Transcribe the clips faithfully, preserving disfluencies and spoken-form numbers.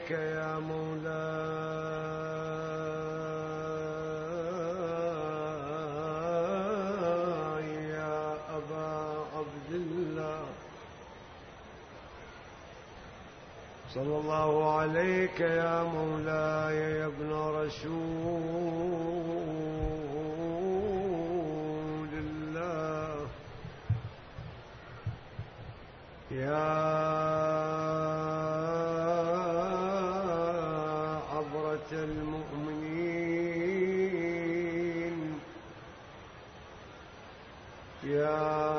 عليك يا مولاي يا أبا عبد الله، صلى الله عليك يا مولاي يا ابن رسول الله، يا عبرة المؤمنين، يا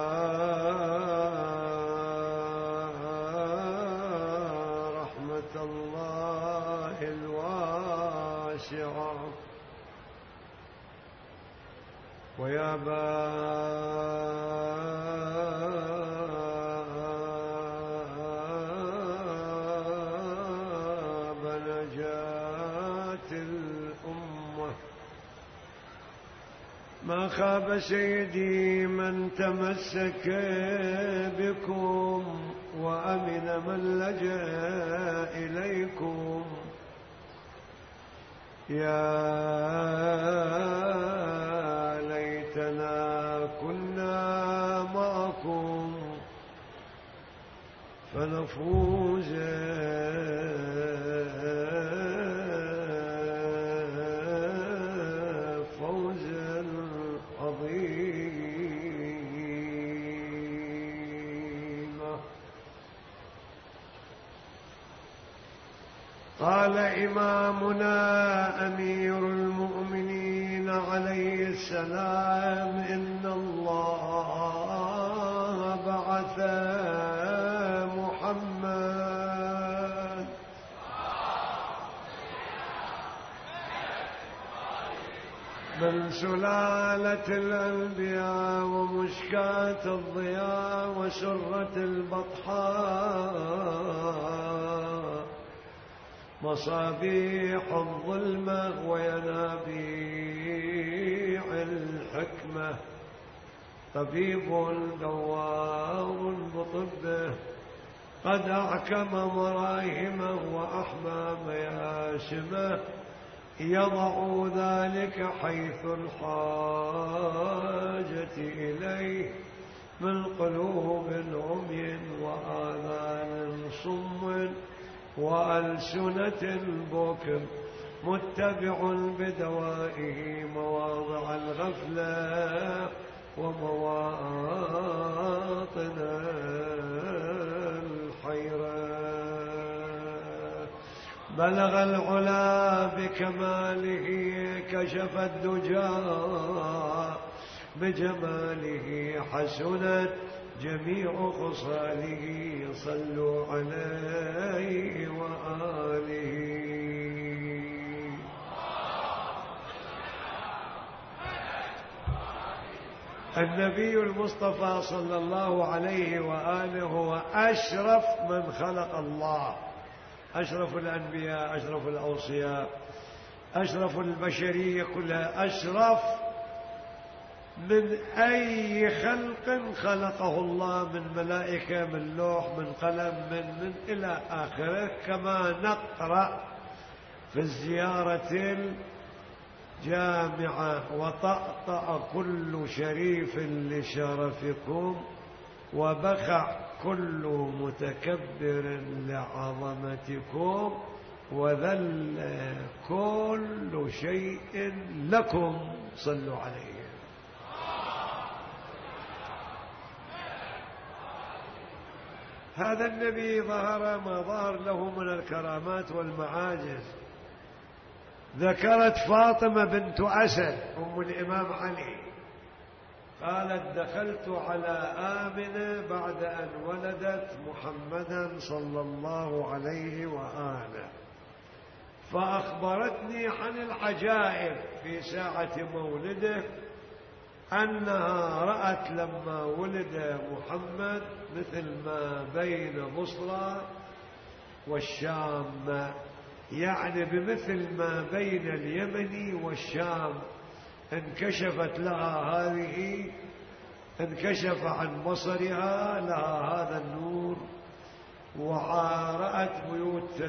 رحمة الله الواسعة، ويا باب نجاة الأمة، ما خاب سيدي من تمسك بكم، وأمن من لجأ إليكم، يا ليتنا كنا معكم فنفوز فوزا عظيما. قال إمامنا أمير المؤمنين عليه السلام: إن الله بعث محمد من سلالة الأنبياء ومشكاة الضياء وسرة البطحاء، مصابيح الظلمة وينابيع الحكمة، طبيب دوار بطبه، قد أحكم مراهمه وأحمى مياسمه، يضع ذلك حيث الحاجة إليه، من قلوب عمي وآذان صم وألسنة بكم، متبع بدوائه مواضع الغفلة ومواطن الحيرة، بلغ العلا بكماله، كشف الدجى بجماله، حسنت جميع خصاله، صلوا عليه وآله. النبي المصطفى صلى الله عليه وآله هو أشرف من خلق الله، أشرف الأنبياء، أشرف الأوصياء، أشرف البشرية كلها، أشرف من أي خلق خلقه الله، من ملائكة، من لوح، من قلم، من من إلى آخره، كما نقرأ في الزيارة الجامعة: وطأطأ كل شريف لشرفكم، وبخع كل متكبر لعظمتكم، وذل كل شيء لكم، صلوا عليه. هذا النبي ظهر ما ظهر له من الكرامات والمعاجز. ذكرت فاطمة بنت أسد أم الإمام علي، قالت: دخلت على آمنة بعد أن ولدت محمدا صلى الله عليه وآله، فأخبرتني عن العجائب في ساعة مولده، أنها رأت لما ولد محمد مثل ما بين بصرى والشام، يعني بمثل ما بين اليمن والشام، انكشفت لها هذه، انكشف عن بصرها لها هذا النور ورأت بيوت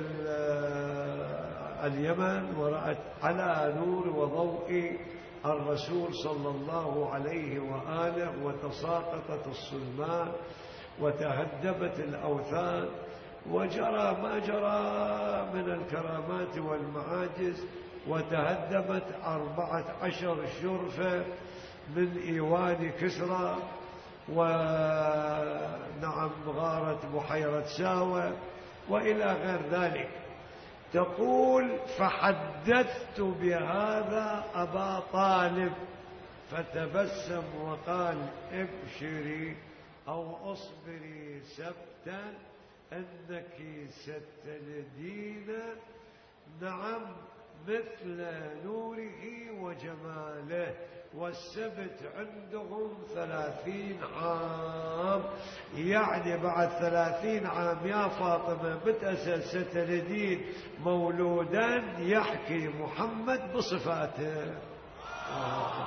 اليمن، ورأت على نور وضوء الرسول صلى الله عليه وآله، وتساقطت الصلمان وتهدمت الأوثان، وجرى ما جرى من الكرامات والمعاجز، وتهدمت أربعة عشر شرفة من إيوان كسرى، ونعم غارة بحيرة ساوة وإلى غير ذلك. تقول فحدثت بهذا أبا طالب فتبسم وقال ابشري أو اصبري سبتا أنك ستلدين نعم مثل نوره وجماله. والسبت عندهم ثلاثين عام، يعني بعد ثلاثين عام يا فاطمة بتأسل ستلدين مولودا يحكي محمد بصفاته. آه.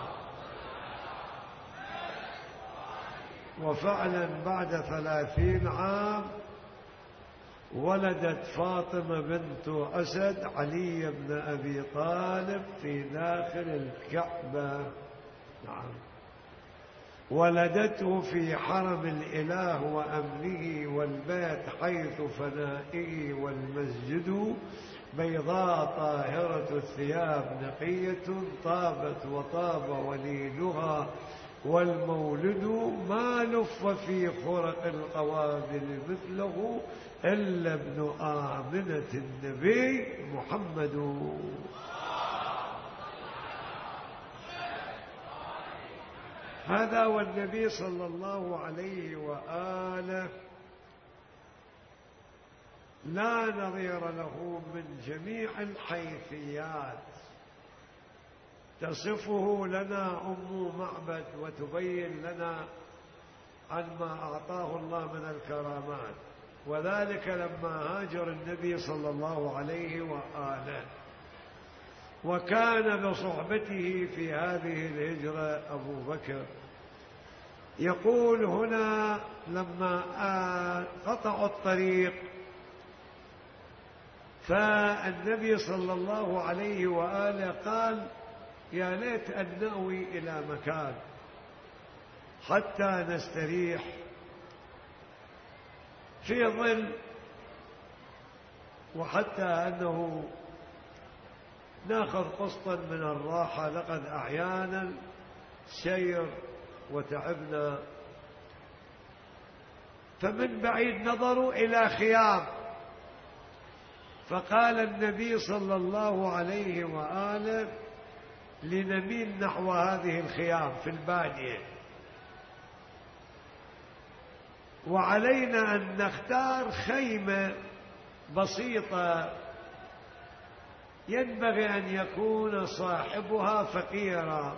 وفعلا بعد ثلاثين عام ولدت فاطمة بنت أسد علي بن أبي طالب في داخل الكعبة. نعم. ولدته في حرم الإله وأمنه والبيت حيث فنائه، والمسجد بيضاء طاهرة الثياب نقية طابت وطاب وليلها، والمولد ما لف في خرق القوابل مثله إلا ابن آمنة النبي محمد. هذا والنبي صلى الله عليه وآله لا نظير له من جميع الحيثيات تصفه لنا أم معبد وتبين لنا عن ما أعطاه الله من الكرامات. وذلك لما هاجر النبي صلى الله عليه وآله، وكان بصحبته في هذه الهجرة أبو بكر. يقول هنا لما قطعوا الطريق فالنبي صلى الله عليه وآله قال يا ليت أن نأوي إلى مكان حتى نستريح في ظل، وحتى أنه ناخذ قسطا من الراحة، لقد أحيانا سير وتعبنا. فمن بعيد نظروا إلى خيام، فقال النبي صلى الله عليه وآله لنميل نحو هذه الخيام في البادية، وعلينا أن نختار خيمة بسيطة ينبغي أن يكون صاحبها فقيرا.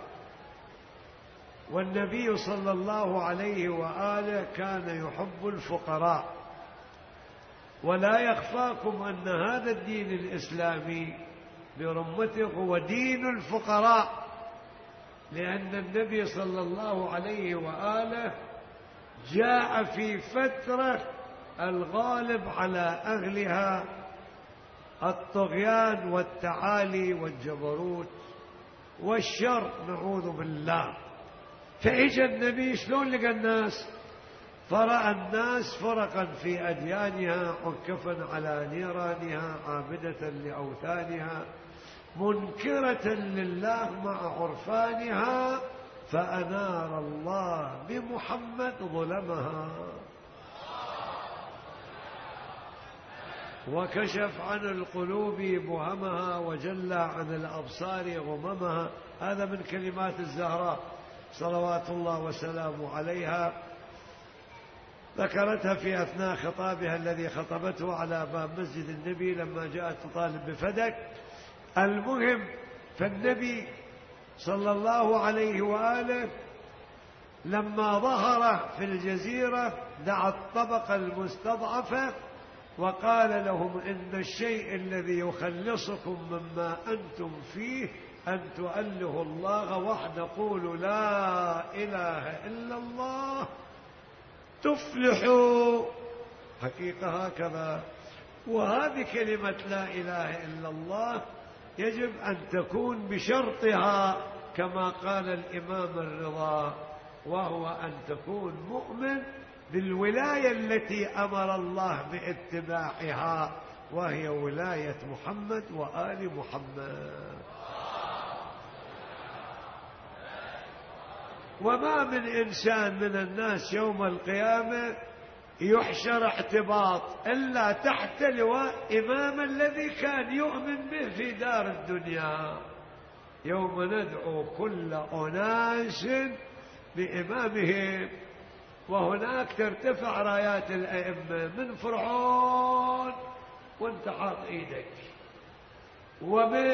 والنبي صلى الله عليه وآله كان يحب الفقراء، ولا يخفاكم أن هذا الدين الإسلامي برمته هو دين الفقراء، لأن النبي صلى الله عليه وآله جاء في فترة الغالب على أهلها الطغيان والتعالي والجبروت والشر نعوذ بالله. فإجا النبي شلون لقى الناس؟ فرأى الناس فرقا في أديانها، عكفا على نيرانها، عابدة لأوثانها، منكرة لله مع عرفانها، فأنار الله بمحمد ظلمها وكشف عن القلوب بهمها وجلى عن الأبصار غممها. هذا من كلمات الزهراء صلوات الله وسلامه عليها، ذكرتها في أثناء خطابها الذي خطبته على باب مسجد النبي لما جاءت تطالب بفدك. المهم، فالنبي صلى الله عليه وآله لما ظهر في الجزيرة دعا الطبقة المستضعفة وقال لهم إن الشيء الذي يخلصكم مما أنتم فيه أن تؤله الله وحده، قولوا لا إله إلا الله تفلحوا. حقيقة هكذا. وهذه كلمة لا إله إلا الله يجب أن تكون بشرطها كما قال الإمام الرضا، وهو أن تكون مؤمن بالولاية التي أمر الله باتباعها، وهي ولاية محمد وآل محمد. وما من إنسان من الناس يوم القيامة يحشر احتباط إلا تحت لواء إمام الذي كان يؤمن به في دار الدنيا. يوم ندعو كل أناس بإمامهم، وهناك ترتفع رايات الأئمة من فرعون وانت حاط ايدك، ومن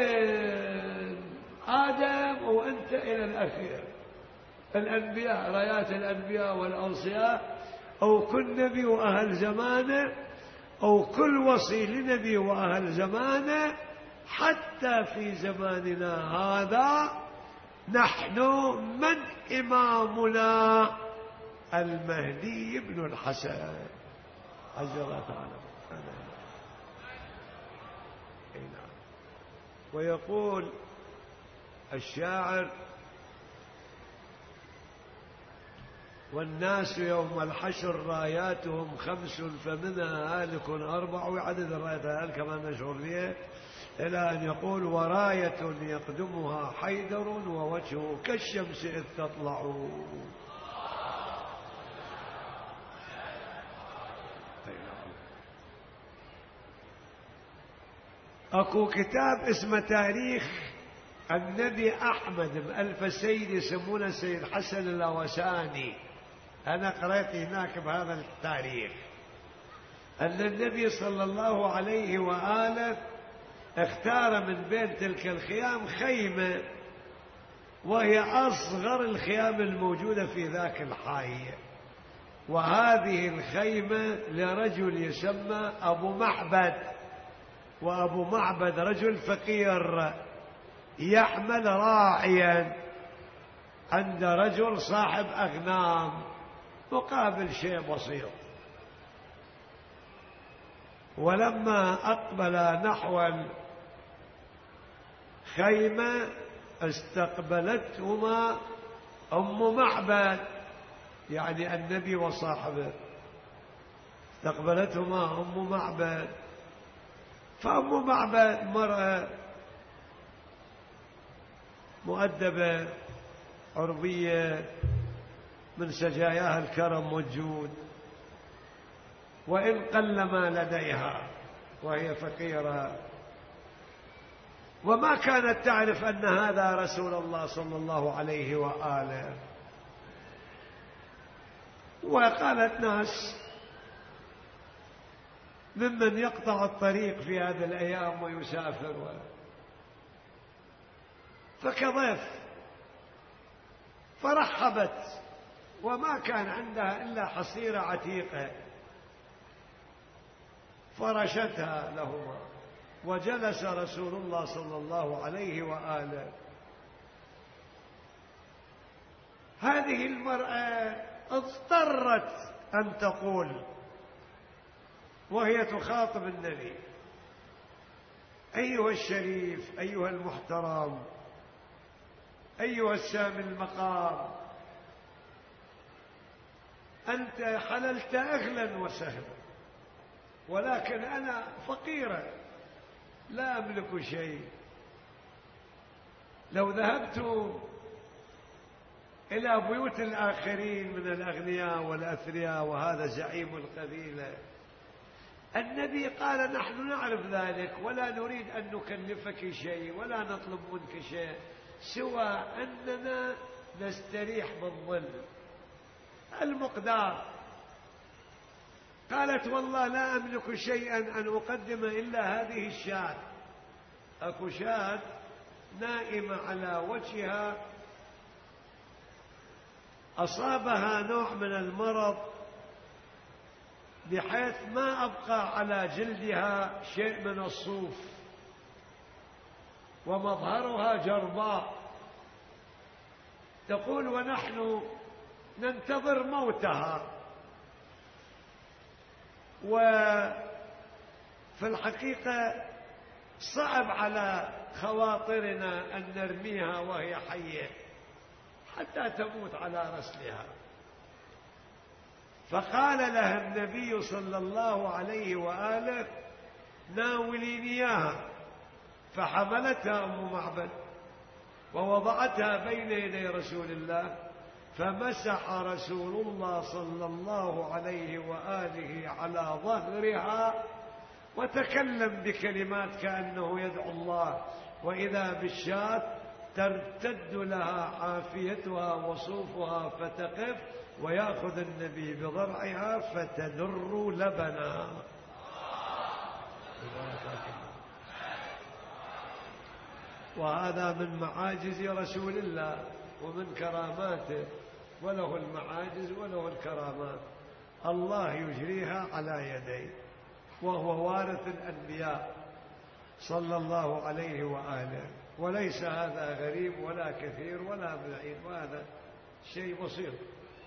آدم وانت إلى الأخير، الأنبياء، رايات الأنبياء والأوصياء، أو كل نبي وأهل زمانه، أو كل وصي لنبي وأهل زمانه. حتى في زماننا هذا نحن من إمامنا؟ المهدي بن الحسن عز الله تعالى. ويقول الشاعر: والناس يوم الحشر راياتهم خمس فمنها هالك أربع، وعدد الرايات هل كمان مشهور بها، إلى أن يقول: وراية يقدمها حيدر ووجهه كالشمس إذ تطلع. أكو كتاب اسمه تاريخ النبي أحمد، مؤلف السيد يسمونه السيد حسن الأوساني. أنا قرأت هناك بهذا التاريخ أن النبي صلى الله عليه وآله اختار من بين تلك الخيام خيمة، وهي أصغر الخيام الموجودة في ذاك الحي. وهذه الخيمة لرجل يسمى أبو معبد، وأبو معبد رجل فقير يحمل راعيا عند رجل صاحب أغنام مقابل شيء بسيط. ولما أقبل نحو الخيمة استقبلتهما أم معبد، يعني النبي وصاحبه، استقبلتهما أم معبد. فأم معبد مرأة مؤدبة عربية من سجاياها الكرم موجود، وإن قل ما لديها، وهي فقيرة، وما كانت تعرف أن هذا رسول الله صلى الله عليه وآله. وقالت: ناس ممن يقطع الطريق في هذه الأيام ويسافر، فكضيف، فرحبت، وما كان عندها إلا حصيرة عتيقة، فرشتها لهما، وجلس رسول الله صلى الله عليه وآله. هذه المرأة اضطرت أن تقول وهي تخاطب النبي: أيها الشريف، أيها المحترم، أيها السامي المقام، أنت حللت أهلا وسهلا، ولكن أنا فقيرة لا أملك شيء. لو ذهبت إلى بيوت الآخرين من الأغنياء والأثرياء، وهذا زعيم القبيلة. النبي قال: نحن نعرف ذلك، ولا نريد أن نكلفك شيء ولا نطلب منك شيء، سوى أننا نستريح بالظل المقدار. قالت: والله لا أملك شيئا أن أقدم إلا هذه الشاة. أكو شاة نائمة على وجهها، أصابها نوع من المرض بحيث ما أبقى على جلدها شيء من الصوف، ومظهرها جرباء. تقول: ونحن ننتظر موتها، وفي الحقيقة صعب على خواطرنا أن نرميها وهي حية حتى تموت على رسلها. فقال لها النبي صلى الله عليه وآله ناوليني إياها، فحملتها أم معبد ووضعتها بين يدي رسول الله، فمسح رسول الله صلى الله عليه وآله على ظهرها وتكلم بكلمات كأنه يدعو الله، وإذا بالشاة ترتد لها عافيتها وصوفها فتقف، ويأخذ النبي بضرعها فتدر لبنا. وهذا من معاجز رسول الله ومن كراماته، وله المعاجز وله الكرامات الله يجريها على يديه، وهو وارث الأنبياء صلى الله عليه وآله. وليس هذا غريب ولا كثير ولا بعيد، وهذا شيء بسيط.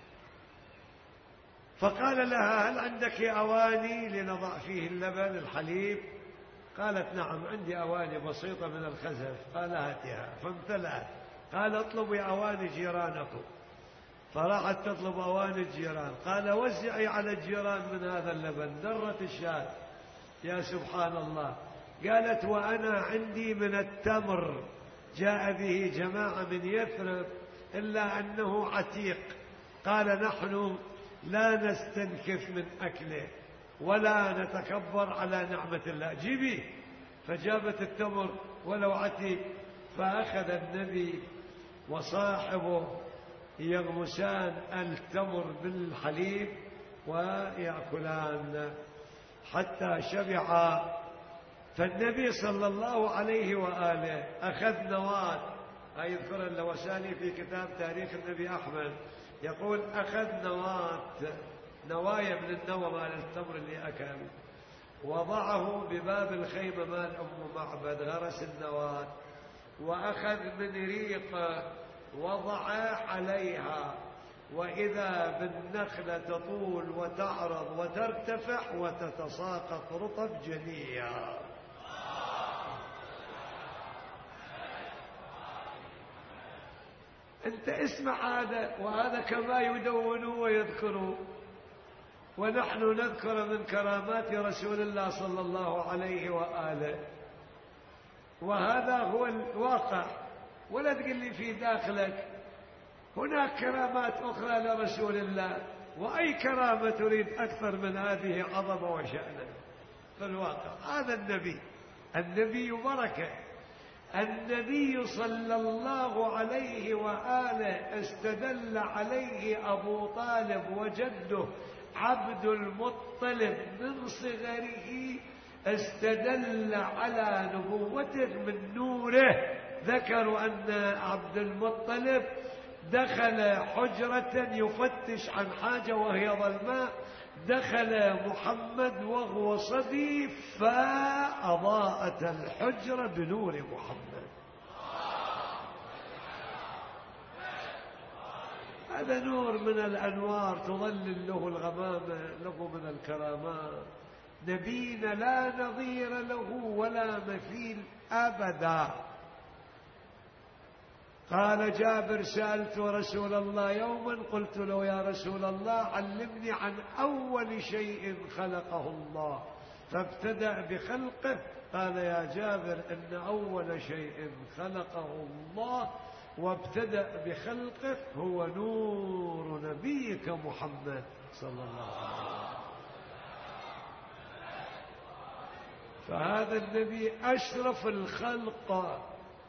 فقال لها هل عندك أواني لنضع فيه اللبن الحليب؟ قالت نعم عندي أواني بسيطة من الخزف. قال هاتها، فامتلأت. قال اطلبي أواني جيرانكم، فراحت تطلب أواني الجيران. قال وزعي على الجيران من هذا اللبن. درت الشاة، يا سبحان الله. قالت وأنا عندي من التمر جاء به جماعة من يثرب إلا أنه عتيق. قال نحن لا نستنكف من أكله ولا نتكبر على نعمة الله، جيبي. فجابت التمر ولو عتيق، فأخذ النبي وصاحبه يغمسان التمر بالحليب ويأكلان حتى شبعا. فالنبي صلى الله عليه وآله أخذ نواة، هاي يذكر اللوساني في كتاب تاريخ النبي أحمد، يقول أخذ نواة، نوايا من النوى مال التمر اللي أكل، وضعه بباب الخيمة مال أم معبد، غرس النواة، وأخذ من ريقه وضع عليها، وإذا بالنخلة تطول وتعرض وترتفع وتتساقط رطب جنيا. أنت اسمع هذا، وهذا كما يدونوا ويذكروا، ونحن نذكر من كرامات رسول الله صلى الله عليه وآله، وهذا هو الواقع. ولا تقل لي في داخلك هناك كرامات أخرى لرسول الله، وأي كرامة تريد أكثر من هذه عظمة وشأنا في الواقع. هذا النبي، النبي بركة. النبي صلى الله عليه وآله استدل عليه أبو طالب وجده عبد المطلب من صغره، استدل على نبوته من نوره. ذكروا أن عبد المطلب دخل حجرة يفتش عن حاجة وهي ظلماء، دخل محمد وهو صبي فأضاءت الحجرة بنور محمد. هذا نور من الأنوار تظلل له الغمامة، له من الكرامات. نبينا لا نظير له ولا مثيل أبدا. قال جابر سألت رسول الله يوما قلت له يا رسول الله علمني عن أول شيء خلقه الله، فابتدأ بخلقه. قال يا جابر إن أول شيء خلقه الله وابتدأ بخلقه هو نور نبيك محمد صلى الله عليه وسلم. فهذا النبي أشرف الخلق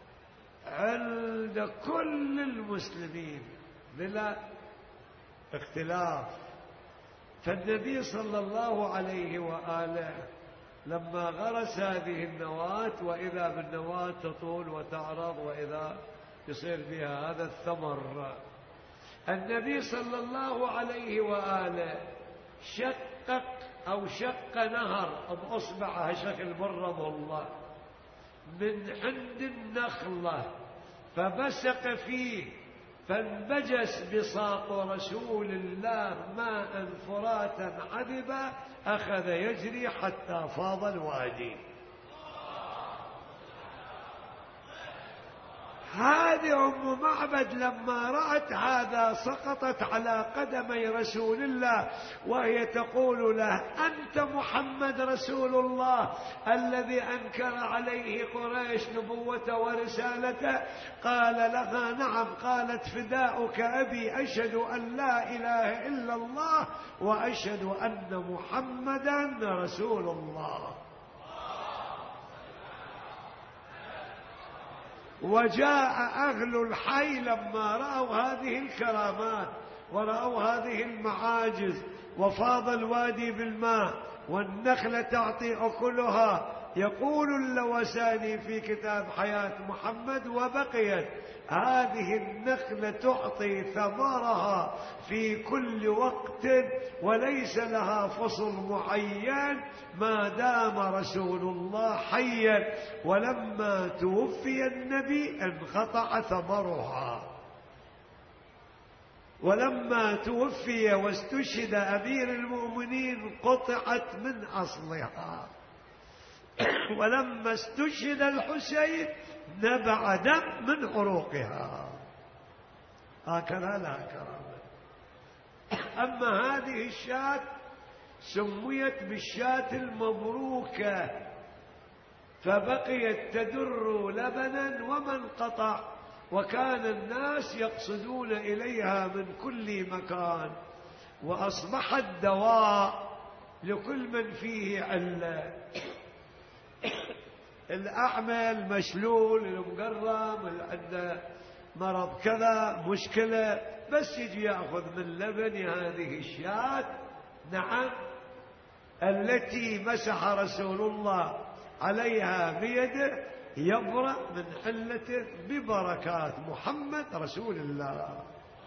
عند كل المسلمين بلا اختلاف. فالنبي صلى الله عليه وآله لما غرس هذه النواة، وإذا بالنواة تطول وتعرض، وإذا يصير فيها هذا الثمر، النبي صلى الله عليه وآله شقق أو شق نهر بأصبعه شكل برمه الله من عند النخلة، فبسق فيه فانبجس بساط رسول الله ماء فراتا عذبا أخذ يجري حتى فاض الوادي. هذه أم معبد لما رأت هذا سقطت على قدمي رسول الله وهي تقول له: أنت محمد رسول الله الذي أنكر عليه قريش نبوته ورسالته؟ قال لها: نعم. قالت: فداؤك أبي، أشهد أن لا إله إلا الله وأشهد أن محمدا رسول الله. وجاء أهل الحي لما رأوا هذه الكرامات ورأوا هذه المعاجز، وفاض الوادي بالماء والنخلة تعطي أكلها. يقول اللوساني في كتاب حياة محمد: وبقيت هذه النخلة تعطي ثمرها في كل وقت وليس لها فصل معين ما دام رسول الله حيا، ولما توفي النبي انقطع ثمرها، ولما توفي واستشهد أمير المؤمنين قطعت من أصلها، ولما استشهد الحسين نبع دم من عروقها. هكذا لها كرامة. أما هذه الشاة سميت بالشاة المبروكة، فبقيت تدر لبنا وما انقطع، وكان الناس يقصدون إليها من كل مكان، وأصبحت دواء لكل من فيه علة. الأعمى، المشلول، المقرم، اللي عنده مرض كذا مشكلة، بس يجي يأخذ من لبن هذه الشاة، نعم، التي مسح رسول الله عليها بيده، يبرأ من حلته ببركات محمد رسول الله،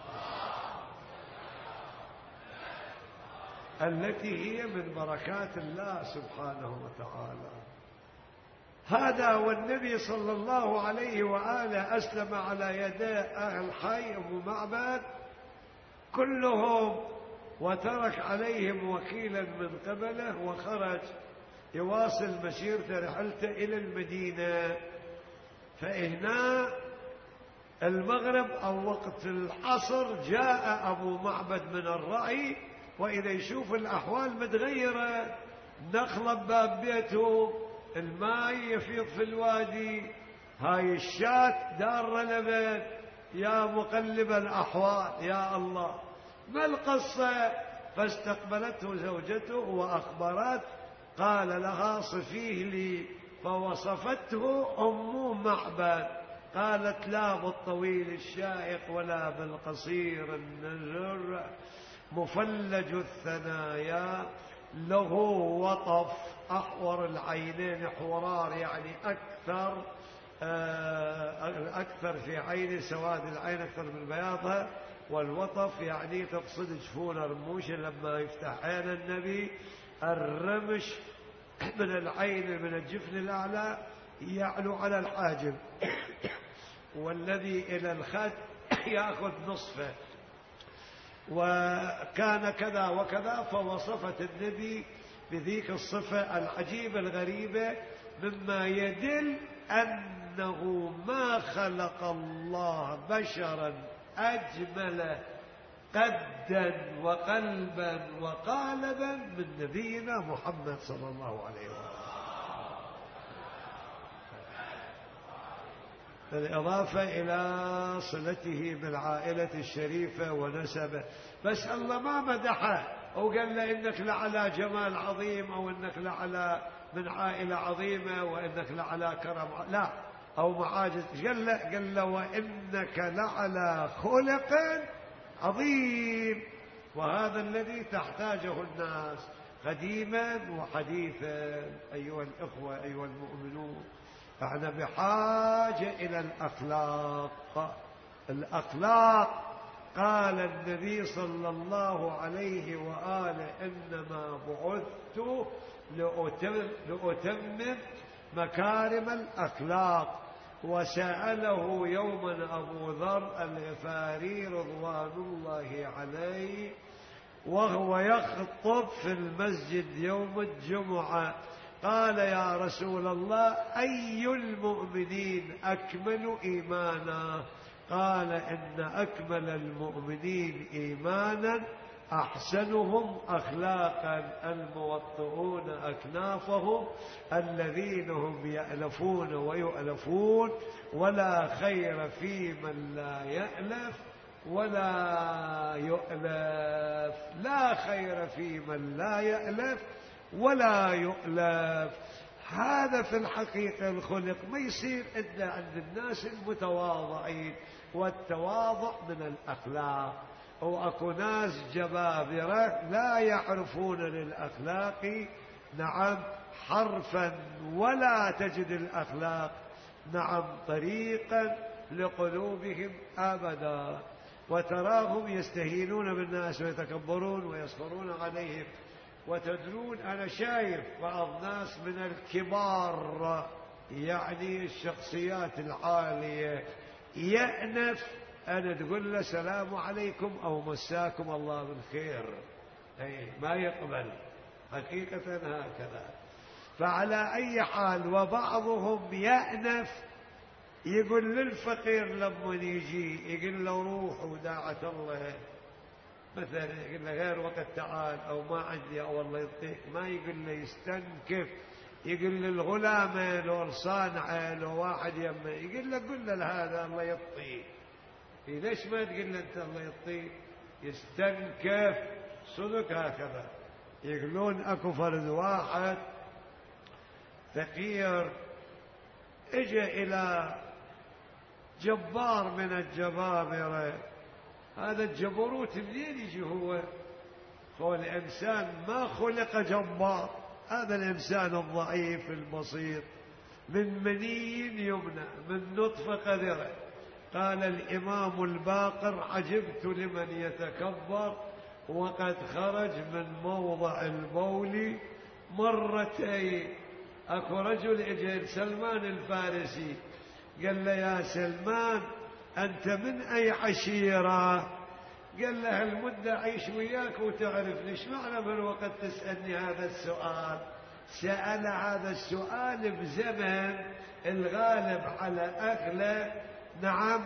التي هي من بركات الله سبحانه وتعالى. هذا والنبي صلى الله عليه وآله أسلم على يدي أهل حي أبو معبد كلهم، وترك عليهم وكيلا من قبله، وخرج يواصل مسيرته رحلته إلى المدينة. فهنا المغرب أو وقت العصر جاء أبو معبد من الرعي، وإذا يشوف الأحوال متغيرة، نخلة باب بيته، الماء يفيض في الوادي، هاي الشاة دار لبن، يا مقلب الأحوال يا الله، ما القصة؟ فاستقبلته زوجته وأخبرت، قال لها: صفيه لي، فوصفته أم معبد، قالت: لا بالطويل الشائق ولا بالقصير النزر، مفلج الثنايا، له وطف، أحور العينين، حورار يعني أكثر أكثر في عينه، سواد العين أكثر من بياضها، والوطف يعني تقصد جفون رموش، لما يفتح عين النبي الرمش من العين من الجفن الأعلى يعلو على الحاجب، والذي إلى الخد يأخذ نصفه، وكان كذا وكذا. فوصفت النبي بذيك الصفة العجيبة الغريبة، مما يدل أنه ما خلق الله بشرا أجمل قدا وقلبا وقالبا من نبينا محمد صلى الله عليه وسلم، بالإضافة إلى صلته بالعائلة الشريفة ونسبه. بس الله ما مدحه وقال له إنك لعلى جمال عظيم، أو إنك لعلى من عائلة عظيمة، وإنك لعلى كرم، لا، أو معاجز. قال له قال له وإنك لعلى خلق عظيم، وهذا الذي تحتاجه الناس قديما وحديثا. أيها الإخوة، أيها المؤمنون، فاحنا بحاجة إلى الأخلاق. الأخلاق قال النبي صلى الله عليه وآله: إنما بعثت لأتمم مكارم الأخلاق. وسأله يوما أبو ذر الغفاري رضوان الله عليه وهو يخطب في المسجد يوم الجمعة، قال يا رسول الله أي المؤمنين أكمل إيمانا؟ قال إن أكمل المؤمنين إيمانا أحسنهم أخلاقا الموطئون أكنافهم الذين هم يألفون ويؤلفون، ولا خير في من لا يألف ولا يؤلف، لا خير في من لا يألف ولا يؤلف. هذا في الحقيقة الخلق ما يصير إلا عند الناس المتواضعين، والتواضع من الأخلاق. وأكو ناس جبابرة لا يعرفون للأخلاق نعم حرفا، ولا تجد الأخلاق نعم طريقا لقلوبهم أبدا، وتراهم يستهينون بالناس ويتكبرون ويسخرون عليهم. وتدرون أنا شايف بعض ناس من الكبار يعني الشخصيات العالية يأنف أنا تقول له سلام عليكم أو مساكم الله بالخير، أي ما يقبل حقيقة هكذا. فعلى أي حال وبعضهم يأنف يقول للفقير لما يجي يقول له روح وداعة الله مثلا، يقول له غير وقت تعال أو ما عندي أو الله يعطيك، ما يقول له يستنكف، يقول للغلام لو صانع لو واحد يمه يقول له قل له هذا الله يعطيك، ليش ما تقول له أنت الله يعطيك؟ يستنكف صدق هكذا. يقولون أكو فرد واحد فقير اجى إلى جبار من الجبابرة، هذا الجبروت منين يجي؟ هو هو الإنسان ما خلق جبار، هذا الإنسان الضعيف البسيط من مني يمنى من نطفة قذرة. قال الإمام الباقر عجبت لمن يتكبر وقد خرج من موضع البول مرتين. أكو رجل اجى سلمان الفارسي قال له يا سلمان أنت من أي عشيرة؟ قال له المدة أعيش وياك وتعرف ليش معنى من وقت تسألني هذا السؤال؟ سأل هذا السؤال بزمن الغالب على أهله نعم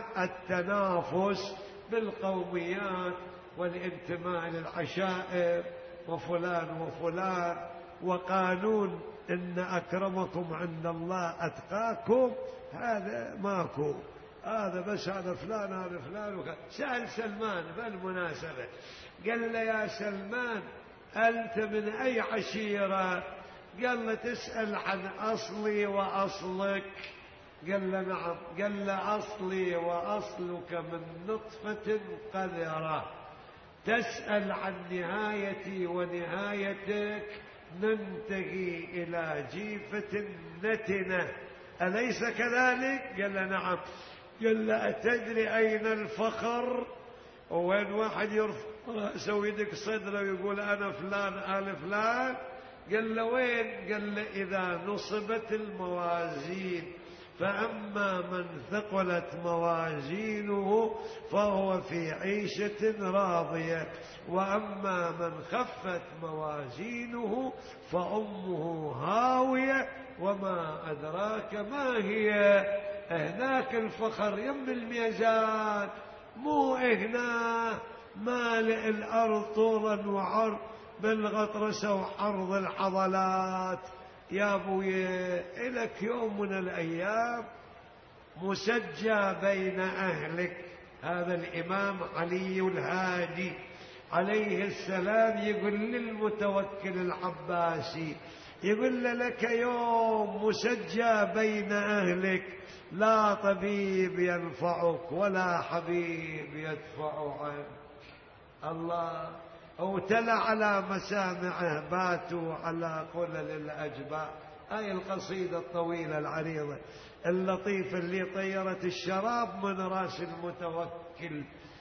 التنافس بالقوميات والانتماء للعشائر وفلان وفلان، وقانون إن أكرمكم عند الله أتقاكم، هذا ماكو، هذا بس هذا فلان هذا فلان وكذا. سأل سلمان بالمناسبة قال له يا سلمان أنت من أي عشيرة؟ قال له تسأل عن أصلي وأصلك؟ قال له نعم. قال له أصلي وأصلك من نطفة قذرة، تسأل عن نهايتي ونهايتك ننتهي إلى جيفة نتنة، أليس كذلك؟ قال له نعم. قال له أتدري أين الفخر؟ وين واحد يرفع رأسه ويدق صدره ويقول أنا فلان آل فلان؟ قال له وين؟ قال له إذا نصبت الموازين فأما من ثقلت موازينه فهو في عيشة راضية، وأما من خفت موازينه فأمه هاوية وما أدراك ما هي. هناك الفخر يم الميزان، مو هنا مالئ الأرض طولا وعرض بالغطرسة وحرض الحضلات. يا أبوي إلك يوم من الأيام مسجى بين أهلك. هذا الإمام علي الهادي عليه السلام يقول للمتوكل العباسي، يقول لك يوم مسجى بين أهلك، لا طبيب ينفعك ولا حبيب يدفع عنك. الله اوتلى على مسامعه باتوا على قلل الأجباء. هاي القصيدة الطويلة العريضة اللطيفة اللي طيرت الشراب من راس المتوكل.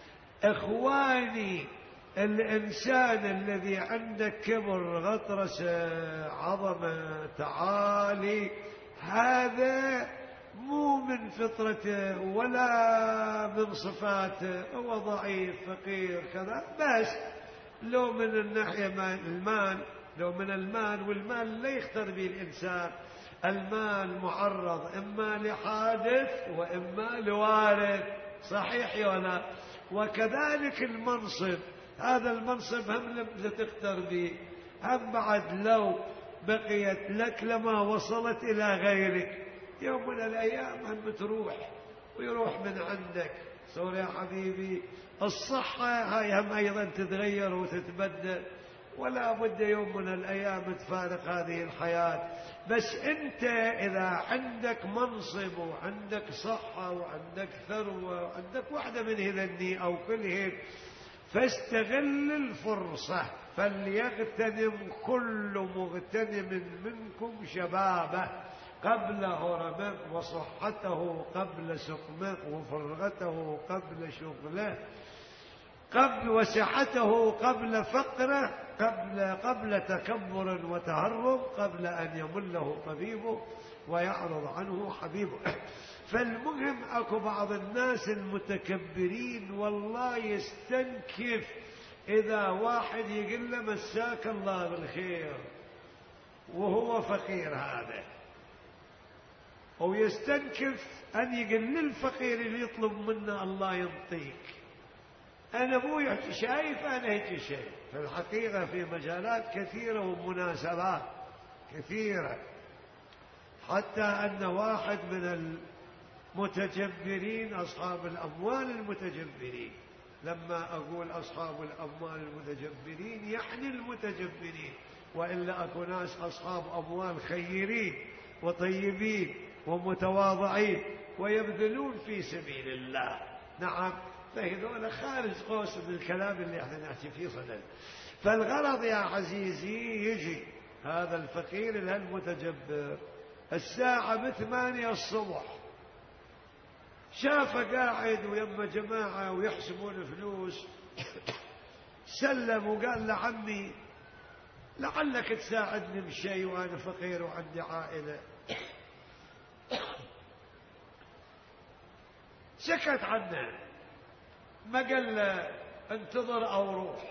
إخواني الإنسان الذي عنده كبر غطرسة عظمة تعالي، هذا مو من فطرته ولا من صفاته، هو ضعيف فقير كذا، بس لو من الناحية المال، لو من المال، والمال لا يختار به الإنسان، المال معرض إما لحادث وإما لوارث، صحيح يا لا؟ وكذلك المنصب، هذا المنصب هم لم تختار به، هم بعد لو بقيت لك لما وصلت إلى غيرك، يوم من الأيام هم بتروح ويروح من عندك. صور يا حبيبي، الصحة هاي هم أيضا تتغير وتتبدل، ولا بد يوم من الأيام تفارق هذه الحياة. بس أنت إذا عندك منصب وعندك صحة وعندك ثروة وعندك واحدة من هذني أو كلهن، فاستغل الفرصة، فليغتنم كل مغتنم منكم شبابه قبل هرمه، وصحته قبل سقمه، وفرغته قبل شغله، قبل وسعته قبل فقره، قبل قبل تكبر وتهرب، قبل أن يمله طبيبه ويعرض عنه حبيبه. فالمهم أكو بعض الناس المتكبرين والله يستنكف إذا واحد يقول له مساك الله بالخير وهو فقير هذا، أو يستنكف أن يقول للفقير اللي يطلب منه الله ينطيك. أنا مو شايف أنا هيك شيء في الحقيقة في مجالات كثيرة ومناسبات كثيرة، حتى أن واحد من المتجبرين أصحاب الأموال المتجبرين، لما أقول أصحاب الأموال المتجبرين يعني المتجبرين، وإلا أكو ناس أصحاب أموال خيرين وطيبين ومتواضعين ويبذلون في سبيل الله، نعم، فهذول خارج قوس من الكلام اللي احنا نحكي فيه صدق. فالغرض يا عزيزي، يجي هذا الفقير المتجبر الساعة بثمانية الصبح، شافه قاعد ويما جماعة ويحسبون فلوس، سلم وقال لعمي لعلك تساعدني بشيء وأنا فقير وعندي عائلة. سكت عنه، ما قال له انتظر أو روح،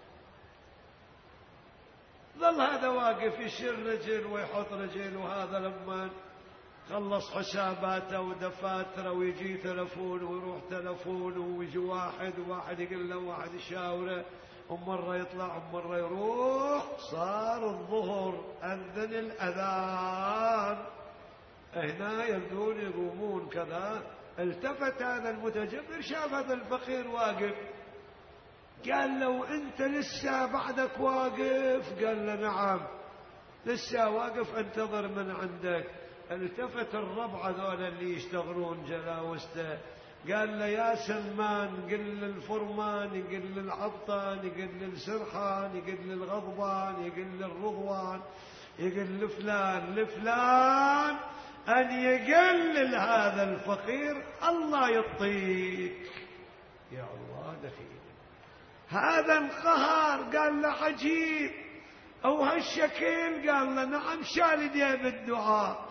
ظل هذا واقف يشير رجل ويحط رجل، وهذا لما خلص حساباته ودفاتره ويجي تلفون ويروح تلفون، ويجي واحد وواحد يقول له واحد يشاوره، ومرة يطلع ومرة يروح، صار الظهر أذن الأذان، هنا يبدون يقومون كذا. التفت هذا المتجبر شاف هذا الفقير واقف، قال له أنت لسه بعدك واقف؟ قال له نعم لسه واقف انتظر من عندك. التفت الربع ذول اللي يشتغلون جلاوسته، قال له يا سلمان قل للفرمان، يقل للعبطان، يقل للسرحان، يقل للغضبان، يقل للرضوان، يقل لفلان لفلان أن يقلل هذا الفقير الله يعطيك. يا الله دخيل، هذا انقهر، قال له عجيب أو هالشكل؟ قال له نعم، شال يديه بالدعاء،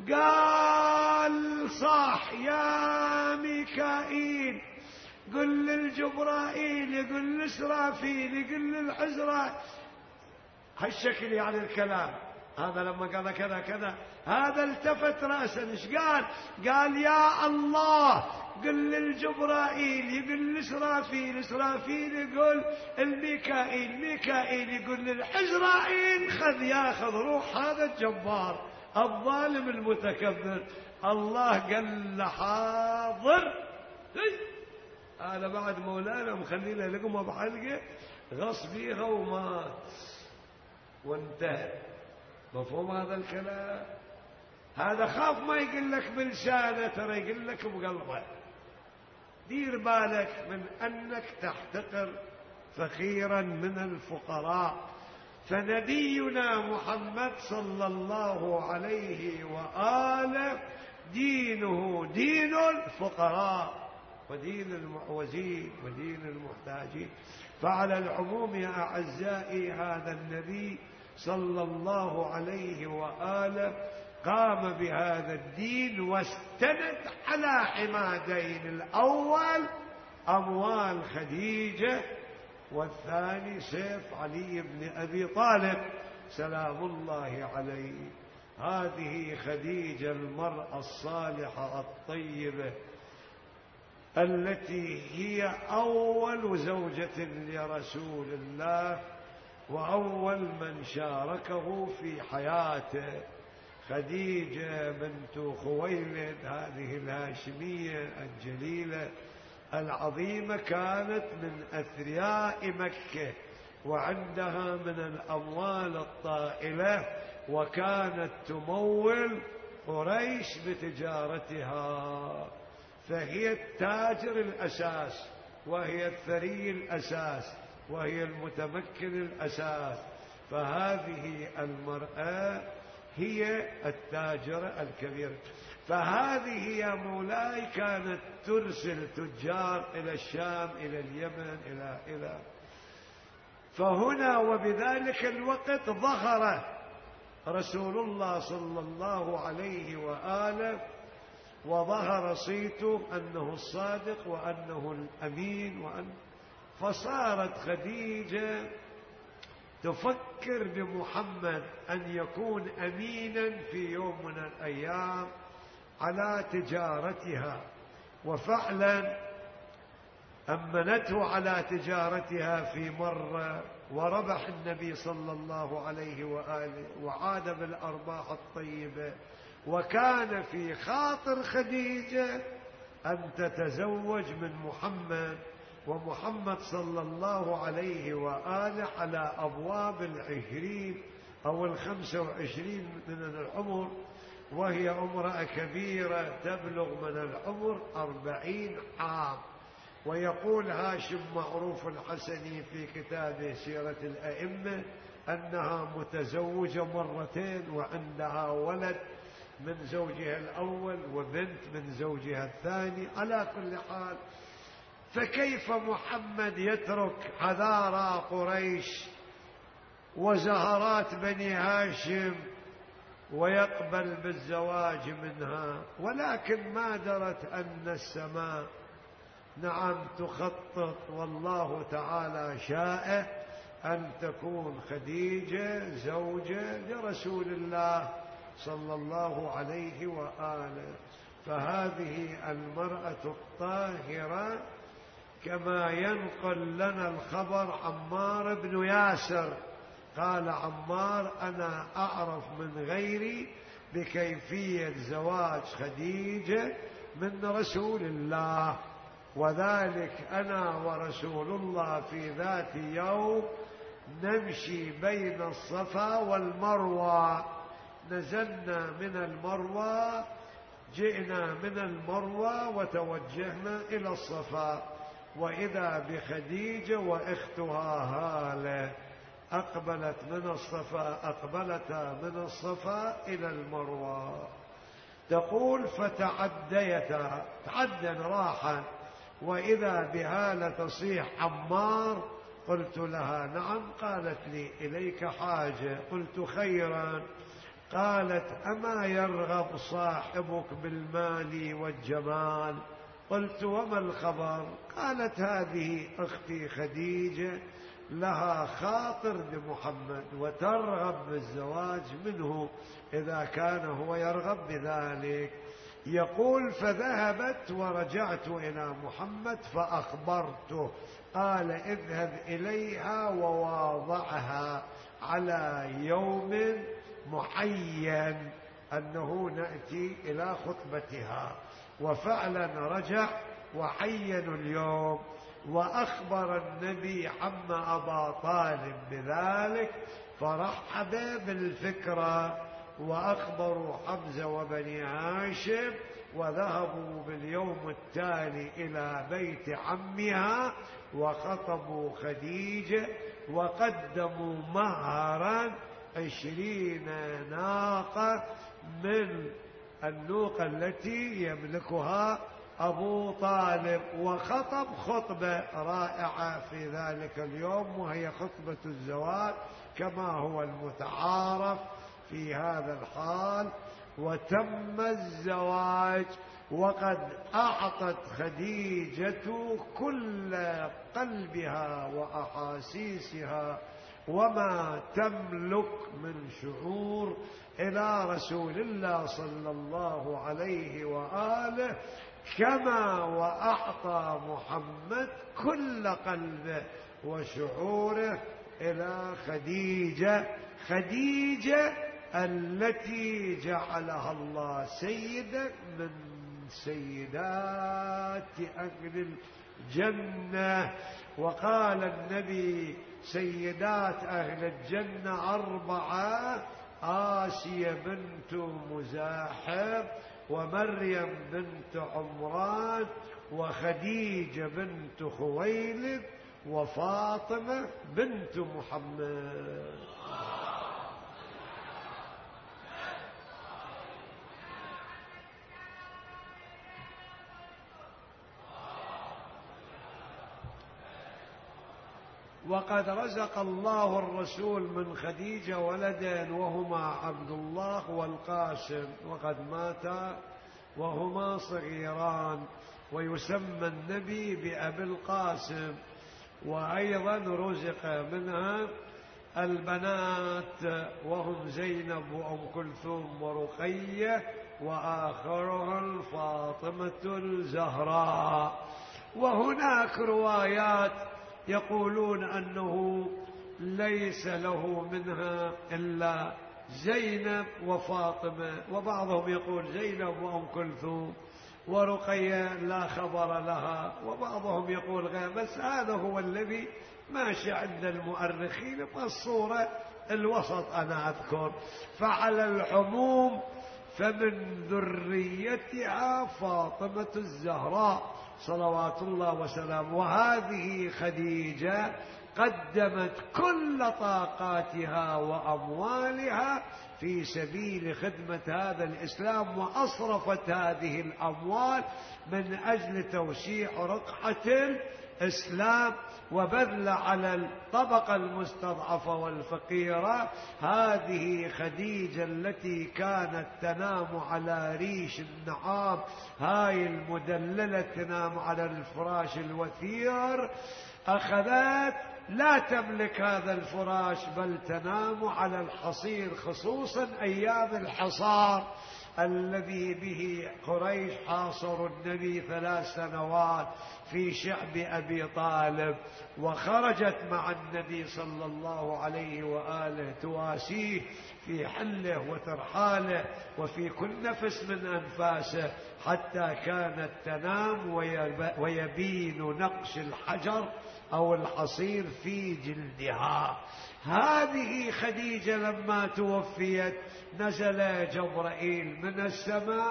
قال صاح يا ميكائيل، قل للجبرائيل، يقول لإسرافيل، يقول للحزرة، هالشكل يعني الكلام. هذا لما قال كذا كذا، هذا التفت رأسا، ايش قال؟ قال يا الله قل للجبرائيل، يقول لإسرافيل، إسرافيل يقول الميكائيل، ميكائيل يقول للحزرائيل، خذ ياخذ روح هذا الجبار الظالم المتكبر. الله قال له حاضر. هذا بعد مولانا مخلينا لقمة بحلقة غص بيها ومات وانتهى. مفهوم هذا الكلام؟ هذا خاف ما يقول لك بلسانه، ترى يقول لك بقلبه. دير بالك من أنك تحتقر فقيرا من الفقراء. فنبينا محمد صلى الله عليه وآله دينه دين الفقراء ودين المعوزين ودين المحتاجين. فعلى العموم يا أعزائي، هذا النبي صلى الله عليه وآله قام بهذا الدين واستند على حمادين: الأول أموال خديجة، والثاني سيف علي بن أبي طالب سلام الله عليه. هذه خديجة المرأة الصالحة الطيبة التي هي أول زوجة لرسول الله وأول من شاركه في حياته. خديجة بنت خويلد هذه الهاشمية الجليلة العظيمة كانت من أثرياء مكة، وعندها من الأموال الطائلة، وكانت تمول قريش بتجارتها، فهي التاجر الأساس، وهي الثري الأساس، وهي المتمكن الأساس. فهذه المرأة هي التاجرة الكبيرة. فهذه يا مولاي كانت ترسل تجار إلى الشام، إلى اليمن، إلى إلى فهنا وبذلك الوقت ظهر رسول الله صلى الله عليه وآله، وظهر صيته أنه الصادق وأنه الأمين، وأن فصارت خديجة تفكر بمحمد أن يكون أمينا في يوم من الأيام على تجارتها، وفعلا أمنته على تجارتها في مرة، وربح النبي صلى الله عليه وآله وعاد بالأرباح الطيبة. وكان في خاطر خديجة أن تتزوج من محمد، ومحمد صلى الله عليه وآله على أبواب العشرين أو الخمسة وعشرين من العمر، وهي امرأة كبيرة تبلغ من العمر أربعين عام. ويقول هاشم معروف الحسني في كتابه سيرة الأئمة أنها متزوجة مرتين، وعندها ولد من زوجها الأول وبنت من زوجها الثاني. على كل حال، فكيف محمد يترك حذارى قريش وزهرات بني هاشم ويقبل بالزواج منها؟ ولكن ما درت أن السماء نعم تخطط، والله تعالى شاء أن تكون خديجة زوجة لرسول الله صلى الله عليه وآله. فهذه المرأة الطاهرة كما ينقل لنا الخبر عمار بن ياسر، قال عمار: أنا أعرف من غيري بكيفية زواج خديجة من رسول الله، وذلك أنا ورسول الله في ذات يوم نمشي بين الصفا والمروة، نزلنا من المروة، جئنا من المروة وتوجهنا إلى الصفا، وإذا بخديجة وإختها هالة أقبلت من الصفا أقبلتا من الصفا إلى المروة. تقول: فتعديتا، تعدى راحا، وإذا بهالة تصيح: عمار. قلت لها: نعم. قالت لي: إليك حاجة. قلت: خيرا. قالت: أما يرغب صاحبك بالمال والجمال؟ قلت: وما الخبر؟ قالت: هذه أختي خديجة لها خاطر بمحمد وترغب بالزواج منه إذا كان هو يرغب بذلك. يقول: فذهبت ورجعت إلى محمد فأخبرته. قال: اذهب إليها وواضعها على يوم معين أنه نأتي إلى خطبتها. وفعلا رجع وعينوا اليوم، وأخبر النبي عم أبا طالب بذلك، فرحب بالفكرة، وأخبروا حمزة وبني هاشم، وذهبوا باليوم التالي إلى بيت عمها وخطبوا خديجة، وقدموا مهرا عشرين ناقة من النوق التي يملكها أبو طالب، وخطب خطبة رائعة في ذلك اليوم، وهي خطبة الزواج كما هو المتعارف في هذا الحال. وتم الزواج، وقد أعطت خديجة كل قلبها وأحاسيسها وما تملك من شعور إلى رسول الله صلى الله عليه وآله، كما وأعطى محمد كل قلبه وشعوره إلى خديجة، خديجة التي جعلها الله سيدة من سيدات أهل الجنة. وقال النبي: سيدات أهل الجنة أربعة: آسيا بنت مزاحم، ومريم بنت عمران، وخديجة بنت خويلد، وفاطمة بنت محمد. وقد رزق الله الرسول من خديجة ولدين، وهما عبد الله والقاسم، وقد ماتا وهما صغيران، ويسمى النبي بأبي القاسم. وأيضا رزق منها البنات، وهم زينب وأم كلثوم ورقية، وآخرها فاطمة الزهراء. وهناك روايات يقولون أنه ليس له منها إلا زينب وفاطمة، وبعضهم يقول زينب وأم كلثوم، ورقية لا خبر لها، وبعضهم يقول غير. بس هذا هو الذي ماشي عند المؤرخين، فالصورة الوسط أنا أذكر. فعلى العموم فمن ذريتها فاطمة الزهراء صلوات الله وسلامه. وهذه خديجة قدمت كل طاقاتها وأموالها في سبيل خدمة هذا الإسلام، وأصرفت هذه الأموال من أجل توسيع رقعة الإسلام وبذل على الطبقة المستضعفة والفقيرة. هذه خديجة التي كانت تنام على ريش النعام، هاي المدللة تنام على الفراش الوثير، أخذت لا تملك هذا الفراش بل تنام على الحصير، خصوصا أيام الحصار الذي به قريش حاصروا النبي ثلاث سنوات في شعب أبي طالب. وخرجت مع النبي صلى الله عليه وآله تواسيه في حله وترحاله وفي كل نفس من أنفاسه، حتى كانت تنام ويبين نقش الحجر أو الحصير في جلدها. هذه خديجة لما توفيت نزل جبرائيل من السماء